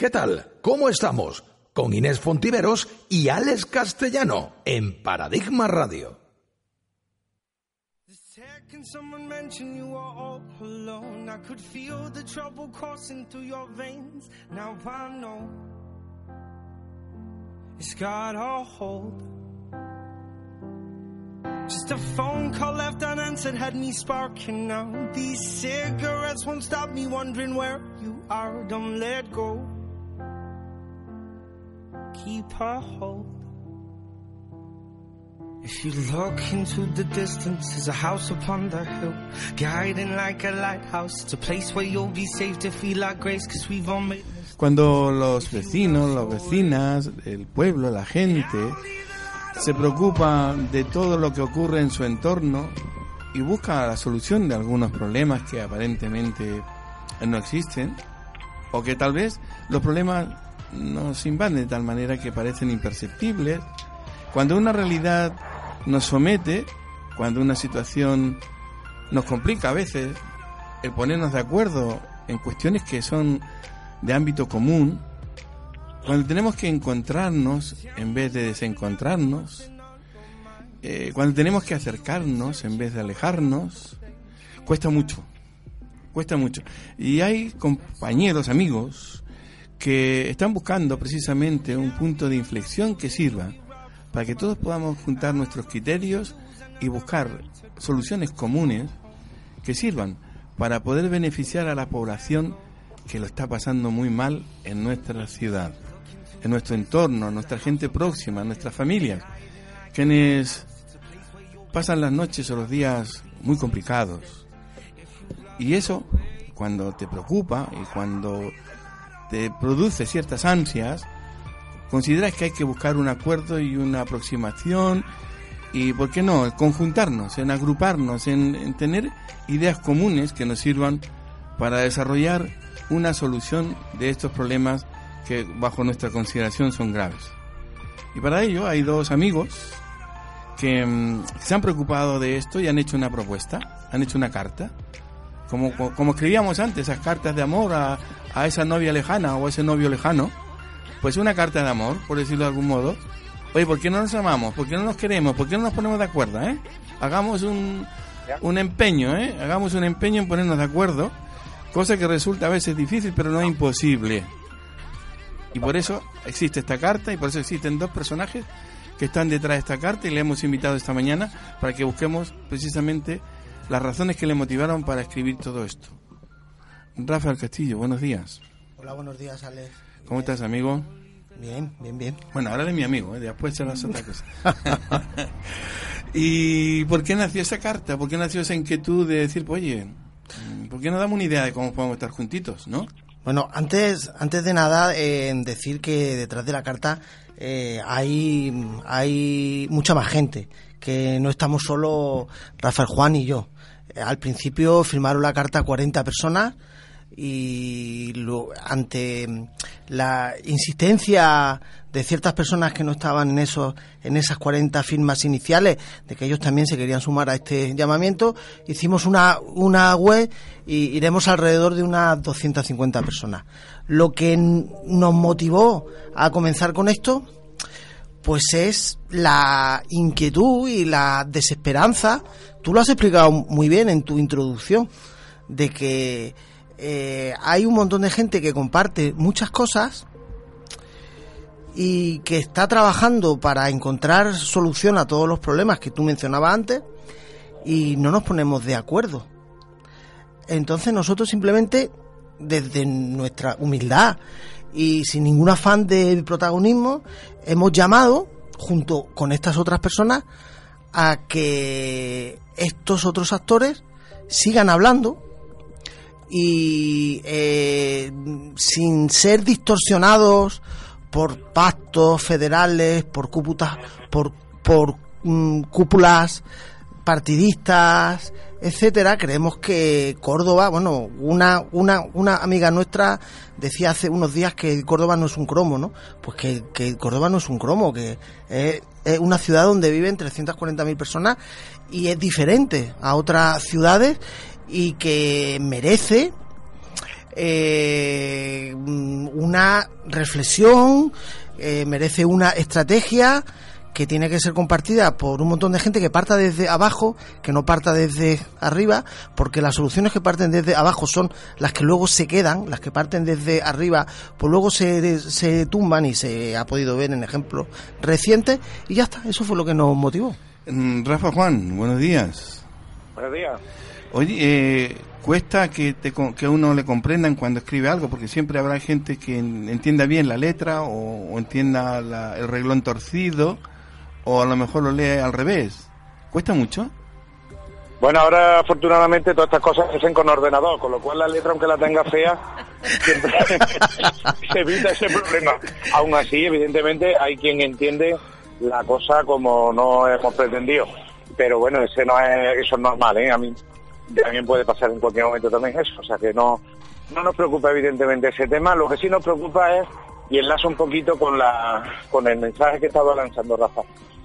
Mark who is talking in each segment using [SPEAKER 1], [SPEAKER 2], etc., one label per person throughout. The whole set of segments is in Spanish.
[SPEAKER 1] ¿Qué tal? ¿Cómo estamos? Con Inés Fontiveros y Alex Castellano en Paradigma Radio.
[SPEAKER 2] Can someone mention you are all alone? I could feel the trouble coursing through your veins. Now I know it's got a hold. Just a phone call left unanswered had me sparking now. These cigarettes won't stop me wondering where you are. Don't let go. Keep a hold. If you look into the distance, there's a house upon the hill, guiding like a lighthouse. It's a place where you'll be safe to feel like grace, 'cause we've all made mistakes.
[SPEAKER 3] Cuando los vecinos, las vecinas, el pueblo, la gente se preocupa de todo lo que ocurre en su entorno y busca la solución de algunos problemas que aparentemente no existen, o que tal vez los problemas nos invaden de tal manera que parecen imperceptibles, cuando una realidad nos somete, cuando una situación nos complica a veces el ponernos de acuerdo en cuestiones que son de ámbito común, cuando tenemos que encontrarnos en vez de desencontrarnos, cuando tenemos que acercarnos en vez de alejarnos, cuesta mucho. Y hay compañeros, amigos, que están buscando precisamente un punto de inflexión que sirva para que todos podamos juntar nuestros criterios y buscar soluciones comunes que sirvan para poder beneficiar a la población que lo está pasando muy mal en nuestra ciudad, en nuestro entorno, en nuestra gente próxima, en nuestras familias, quienes pasan las noches o los días muy complicados. Y eso, cuando te preocupa y cuando te produce ciertas ansias, consideras que hay que buscar un acuerdo y una aproximación y, ¿por qué no?, conjuntarnos, en agruparnos, en tener ideas comunes que nos sirvan para desarrollar una solución de estos problemas que bajo nuestra consideración son graves. Y para ello hay dos amigos que se han preocupado de esto y han hecho una propuesta, han hecho una carta, como escribíamos antes, esas cartas de amor a esa novia lejana o a ese novio lejano. Pues una carta de amor, por decirlo de algún modo. Oye, ¿por qué no nos amamos? ¿Por qué no nos queremos? ¿Por qué no nos ponemos de acuerdo? Hagamos un empeño, hagamos un empeño en ponernos de acuerdo, cosa que resulta a veces difícil, pero no imposible. Y por eso existe esta carta, y por eso existen dos personajes que están detrás de esta carta, y le hemos invitado esta mañana para que busquemos precisamente las razones que le motivaron para escribir todo esto. Rafael Castillo, buenos días.
[SPEAKER 4] Hola, buenos días, Alex.
[SPEAKER 3] ¿Cómo estás, amigo?
[SPEAKER 4] Bien.
[SPEAKER 3] Bueno, ahora eres mi amigo, después serás otra cosa. ¿Y por qué nació esa carta? ¿Por qué nació esa inquietud de decir, oye, ¿por qué no damos una idea de cómo podemos estar juntitos, no?
[SPEAKER 4] Bueno, antes de nada, decir que detrás de la carta hay mucha más gente, que no estamos solo Rafael, Juan y yo. Al principio firmaron la carta 40 personas, y ante la insistencia de ciertas personas que no estaban en esas 40 firmas iniciales, de que ellos también se querían sumar a este llamamiento, hicimos una web y iremos alrededor de unas 250 personas. Lo que nos motivó a comenzar con esto, pues es la inquietud y la desesperanza. Tú lo has explicado muy bien en tu introducción, de que hay un montón de gente que comparte muchas cosas y que está trabajando para encontrar solución a todos los problemas que tú mencionabas antes, y no nos ponemos de acuerdo. Entonces nosotros simplemente, desde nuestra humildad y sin ningún afán de protagonismo, hemos llamado, junto con estas otras personas, a que estos otros actores sigan hablando y sin ser distorsionados por pactos federales, por cúpulas partidistas, etcétera. Creemos que Córdoba, bueno, una amiga nuestra decía hace unos días que Córdoba no es un cromo, ¿no? Pues que Córdoba no es un cromo, que es una ciudad donde viven 340.000 personas y es diferente a otras ciudades, y que merece una reflexión, merece una estrategia que tiene que ser compartida por un montón de gente que parta desde abajo, que no parta desde arriba, porque las soluciones que parten desde abajo son las que luego se quedan, las que parten desde arriba, pues luego se tumban, y se ha podido ver en ejemplos recientes, y ya está, eso fue lo que nos motivó.
[SPEAKER 3] Rafa, Juan, buenos días.
[SPEAKER 5] Buenos días.
[SPEAKER 3] Oye, cuesta que uno le comprendan cuando escribe algo, porque siempre habrá gente que entienda bien la letra o entienda el reglón torcido, o a lo mejor lo lee al revés. ¿Cuesta mucho?
[SPEAKER 5] Bueno, ahora afortunadamente todas estas cosas se hacen con ordenador, con lo cual la letra, aunque la tenga fea, siempre se evita ese problema. Aún así, evidentemente, hay quien entiende la cosa como no hemos pretendido. Pero bueno, eso es normal, ¿eh? A mí también puede pasar en cualquier momento también eso. O sea que no nos preocupa evidentemente ese tema. Lo que sí nos preocupa es, y enlazo un poquito con el mensaje que estaba lanzando Rafa,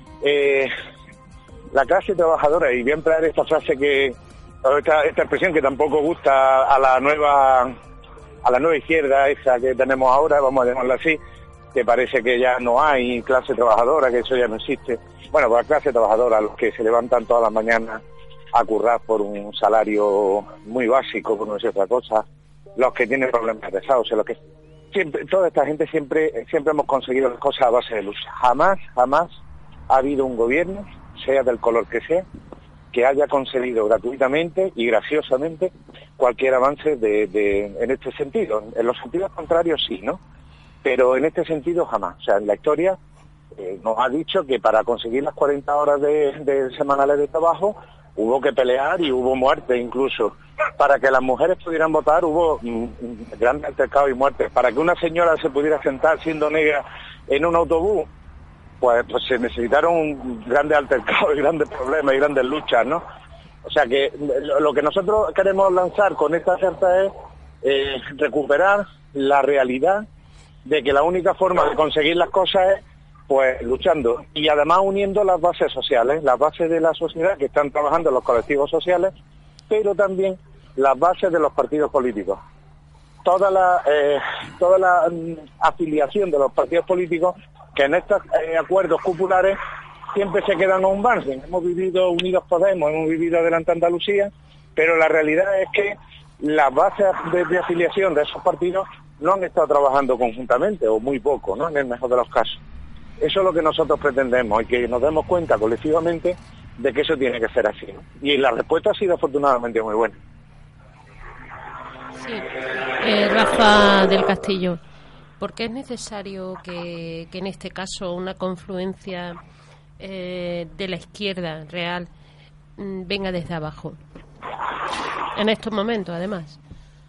[SPEAKER 5] la clase trabajadora, y voy a emplear esta frase esta expresión que tampoco gusta a la nueva izquierda esa que tenemos ahora, vamos a llamarla así, que parece que ya no hay clase trabajadora, que eso ya no existe. Bueno, pues la clase trabajadora, los que se levantan todas las mañanas a currar por un salario muy básico, por no decir otra cosa, los que tienen problemas de salud, los que toda esta gente siempre hemos conseguido las cosas a base de lucha. Jamás ha habido un gobierno, sea del color que sea, que haya conseguido gratuitamente y graciosamente cualquier avance en este sentido. En los sentidos contrarios sí, ¿no? Pero en este sentido jamás. O sea, en la historia nos ha dicho que para conseguir las 40 horas de semanales de trabajo hubo que pelear y hubo muerte incluso. Para que las mujeres pudieran votar hubo grandes altercados y muertes. Para que una señora se pudiera sentar siendo negra en un autobús, pues se necesitaron grandes altercados y grandes problemas y grandes luchas, ¿no? O sea que lo que nosotros queremos lanzar con esta carta es recuperar la realidad de que la única forma de conseguir las cosas es pues luchando, y además uniendo las bases sociales, las bases de la sociedad que están trabajando en los colectivos sociales, pero también las bases de los partidos políticos. Toda la afiliación de los partidos políticos, que en estos acuerdos cupulares siempre se quedan a un margen. Hemos vivido Unidos Podemos, hemos vivido Adelante Andalucía, pero la realidad es que las bases de afiliación de esos partidos no han estado trabajando conjuntamente, o muy poco, ¿no?, en el mejor de los casos. Eso es lo que nosotros pretendemos, y que nos demos cuenta colectivamente de que eso tiene que ser así, ¿no? Y la respuesta ha sido afortunadamente muy buena.
[SPEAKER 6] Sí. Rafa del Castillo, ¿por qué es necesario que en este caso una confluencia de la izquierda real venga desde abajo? En estos momentos, además.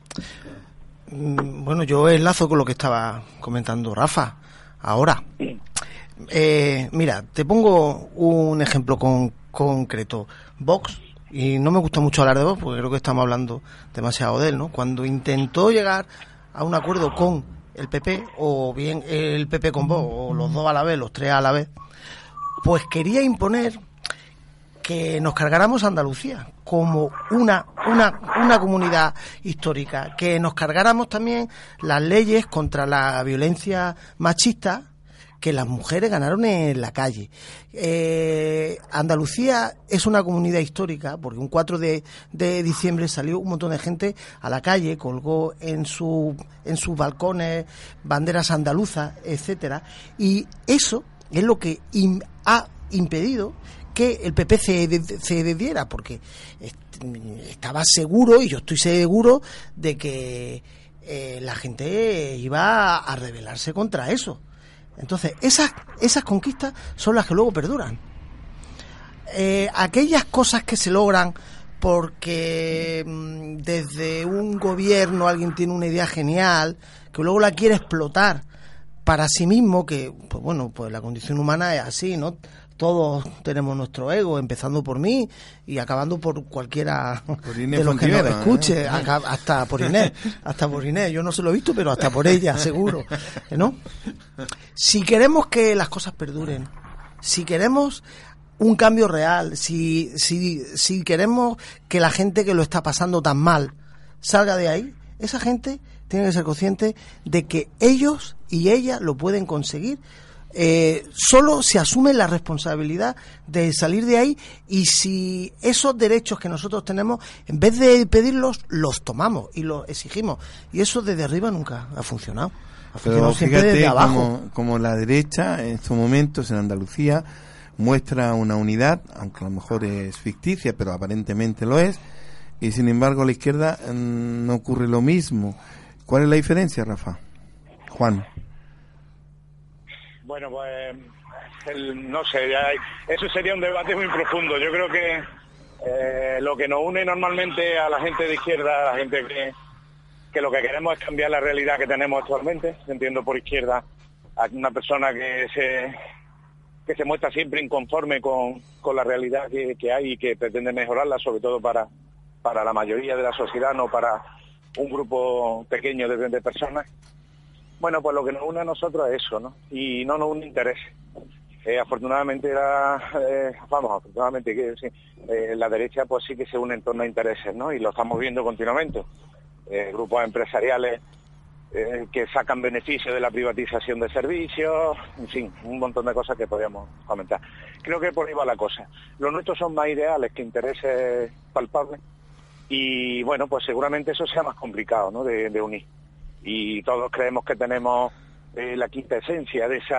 [SPEAKER 4] Bueno, yo enlazo con lo que estaba comentando Rafa ahora. Mira, te pongo un ejemplo concreto. Vox, y no me gusta mucho hablar de Vox porque creo que estamos hablando demasiado de él, ¿no? Cuando intentó llegar a un acuerdo con el PP, o bien el PP con Vox, o los dos a la vez, los tres a la vez, pues quería imponer que nos cargáramos a Andalucía como una comunidad histórica, que nos cargáramos también las leyes contra la violencia machista que las mujeres ganaron en la calle. Andalucía es una comunidad histórica porque un 4 de diciembre salió un montón de gente a la calle, colgó en sus balcones banderas andaluzas, etcétera, y eso es lo que ha impedido que el PP se decidiera, porque estaba seguro, y yo estoy seguro, de que la gente iba a rebelarse contra eso. Entonces, esas conquistas son las que luego perduran. Aquellas cosas que se logran porque desde un gobierno alguien tiene una idea genial, que luego la quiere explotar para sí mismo, que, pues bueno, pues la condición humana es así, ¿no? Todos tenemos nuestro ego, empezando por mí y acabando por cualquiera de los que nos escuche, hasta por Inés. Yo no se lo he visto, pero hasta por ella, seguro, ¿no? Si queremos que las cosas perduren, si queremos un cambio real, si queremos que la gente que lo está pasando tan mal salga de ahí, esa gente tiene que ser consciente de que ellos y ellas lo pueden conseguir. Solo se asume la responsabilidad de salir de ahí, y si esos derechos que nosotros tenemos, en vez de pedirlos, los tomamos y los exigimos, y eso desde arriba nunca ha funcionado.
[SPEAKER 3] Pero
[SPEAKER 4] siempre
[SPEAKER 3] fíjate
[SPEAKER 4] desde abajo.
[SPEAKER 3] como la derecha en estos momentos en Andalucía muestra una unidad, aunque a lo mejor es ficticia, pero aparentemente lo es, y sin embargo a la izquierda no ocurre lo mismo. ¿Cuál es la diferencia, Rafa? Juan.
[SPEAKER 5] Bueno, pues no sé, eso sería un debate muy profundo. Yo creo que lo que nos une normalmente a la gente de izquierda, a la gente que lo que queremos es cambiar la realidad que tenemos actualmente. Entiendo por izquierda a una persona que se muestra siempre inconforme con la realidad que hay y que pretende mejorarla, sobre todo para la mayoría de la sociedad, no para un grupo pequeño de personas. Bueno, pues lo que nos une a nosotros es eso, ¿no? Y no nos une interés. Afortunadamente la derecha pues sí que se une en torno a intereses, ¿no? Y lo estamos viendo continuamente. Grupos empresariales que sacan beneficio de la privatización de servicios, en fin, un montón de cosas que podríamos comentar. Creo que por ahí va la cosa. Los nuestros son más ideales que intereses palpables, y bueno, pues seguramente eso sea más complicado, ¿no? De unir. Y todos creemos que tenemos la quinta esencia de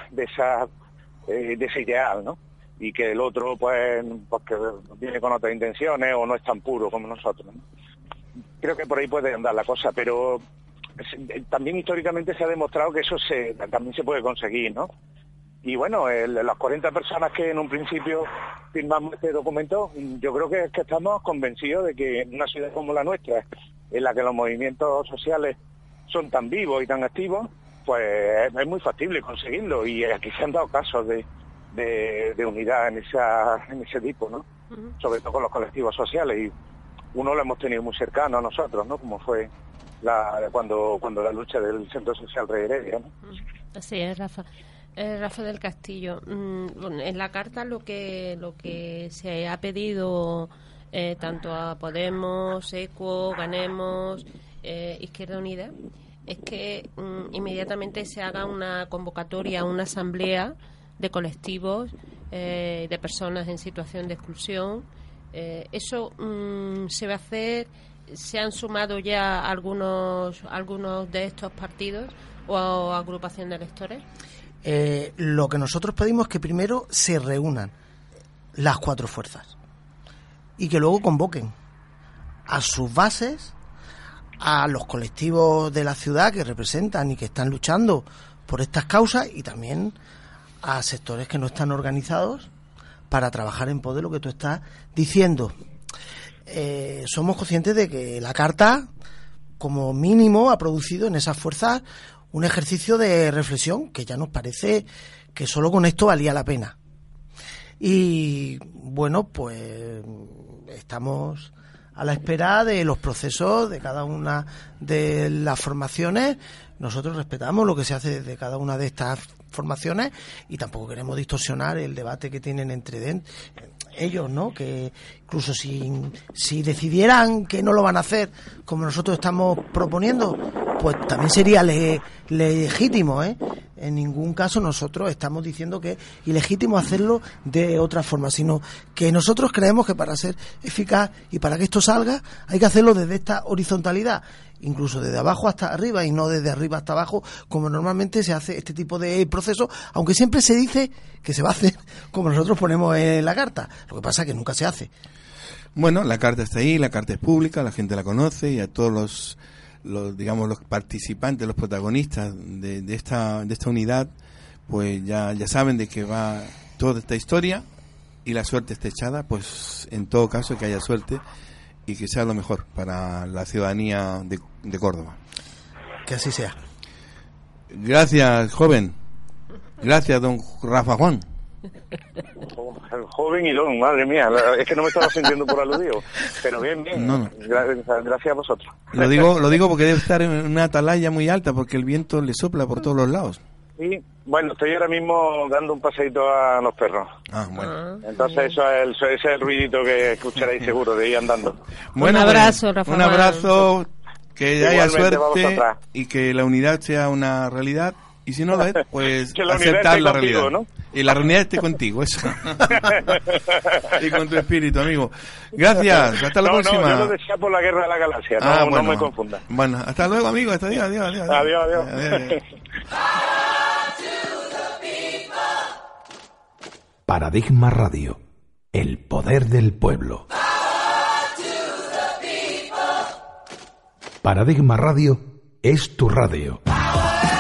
[SPEAKER 5] ese ideal, ¿no? Y que el otro pues que viene con otras intenciones o no es tan puro como nosotros, ¿no? Creo que por ahí puede andar la cosa, pero también históricamente se ha demostrado que eso también se puede conseguir, ¿no? Y bueno, las 40 personas que en un principio firmamos este documento, yo creo que estamos convencidos de que en una ciudad como la nuestra, en la que los movimientos sociales son tan vivos y tan activos, pues es muy factible conseguirlo, y aquí se han dado casos de unidad en ese tipo, ¿no? Uh-huh. Sobre todo con los colectivos sociales, y uno lo hemos tenido muy cercano a nosotros, ¿no? Como fue cuando la lucha del Centro Social Rey Heredia, ¿no?
[SPEAKER 6] Así es, Rafa. Rafa del Castillo, en la carta lo que se ha pedido tanto a Podemos, ECUO, Ganemos, Izquierda Unida, es que inmediatamente se haga una convocatoria, una asamblea de colectivos, de personas en situación de exclusión. Eso se va a hacer. ¿Se han sumado ya algunos de estos partidos o agrupación de electores?
[SPEAKER 4] Lo que nosotros pedimos es que primero se reúnan las cuatro fuerzas y que luego convoquen a sus bases, a los colectivos de la ciudad que representan y que están luchando por estas causas, y también a sectores que no están organizados para trabajar en pos de lo que tú estás diciendo. Somos conscientes de que la carta, como mínimo, ha producido en esas fuerzas un ejercicio de reflexión que ya nos parece que solo con esto valía la pena. Y bueno, pues estamos a la espera de los procesos de cada una de las formaciones. Nosotros respetamos lo que se hace desde cada una de estas formaciones y tampoco queremos distorsionar el debate que tienen entre ellos, ¿no? Que incluso si decidieran que no lo van a hacer como nosotros estamos proponiendo, pues también sería legítimo, ¿eh? En ningún caso nosotros estamos diciendo que es ilegítimo hacerlo de otra forma, sino que nosotros creemos que para ser eficaz y para que esto salga hay que hacerlo desde esta horizontalidad, incluso desde abajo hasta arriba y no desde arriba hasta abajo, como normalmente se hace este tipo de procesos, aunque siempre se dice que se va a hacer como nosotros ponemos en la carta. Lo que pasa es que nunca se hace.
[SPEAKER 3] Bueno, la carta está ahí, la carta es pública, la gente la conoce, y a todos los participantes, los protagonistas de esta unidad, pues ya saben de que va toda esta historia, y la suerte está echada, pues en todo caso que haya suerte y que sea lo mejor para la ciudadanía de Córdoba.
[SPEAKER 4] Que así sea.
[SPEAKER 3] Gracias, joven. Gracias, don Rafa Juan.
[SPEAKER 5] Joven y don, madre mía, es que no me estaba sintiendo por aludido, pero bien.
[SPEAKER 3] No.
[SPEAKER 5] Gracias a vosotros.
[SPEAKER 3] Lo digo porque debe estar en una atalaya muy alta, porque el viento le sopla por todos los lados.
[SPEAKER 5] Sí, bueno, estoy ahora mismo dando un paseíto a los perros.
[SPEAKER 3] Bueno.
[SPEAKER 5] Entonces ese es el ruidito que escucharéis seguro de ir andando.
[SPEAKER 6] Bueno, un abrazo, Rafa.
[SPEAKER 3] Un abrazo, Que haya
[SPEAKER 5] Igualmente vamos
[SPEAKER 3] suerte
[SPEAKER 5] atrás.
[SPEAKER 3] y que la unidad sea una realidad. Y si no lo es, pues
[SPEAKER 5] Que la unidad
[SPEAKER 3] aceptar
[SPEAKER 5] esté
[SPEAKER 3] la
[SPEAKER 5] contigo,
[SPEAKER 3] realidad.
[SPEAKER 5] ¿no?
[SPEAKER 3] Y la realidad esté contigo, eso. Y con tu espíritu, amigo. Gracias, hasta la próxima.
[SPEAKER 5] No, yo lo decía por la guerra de la galaxia, no me confunda.
[SPEAKER 3] Bueno, hasta luego, amigo. Hasta adiós.
[SPEAKER 5] Adiós.
[SPEAKER 1] Paradigma Radio, el poder del pueblo. Paradigma Radio es tu radio.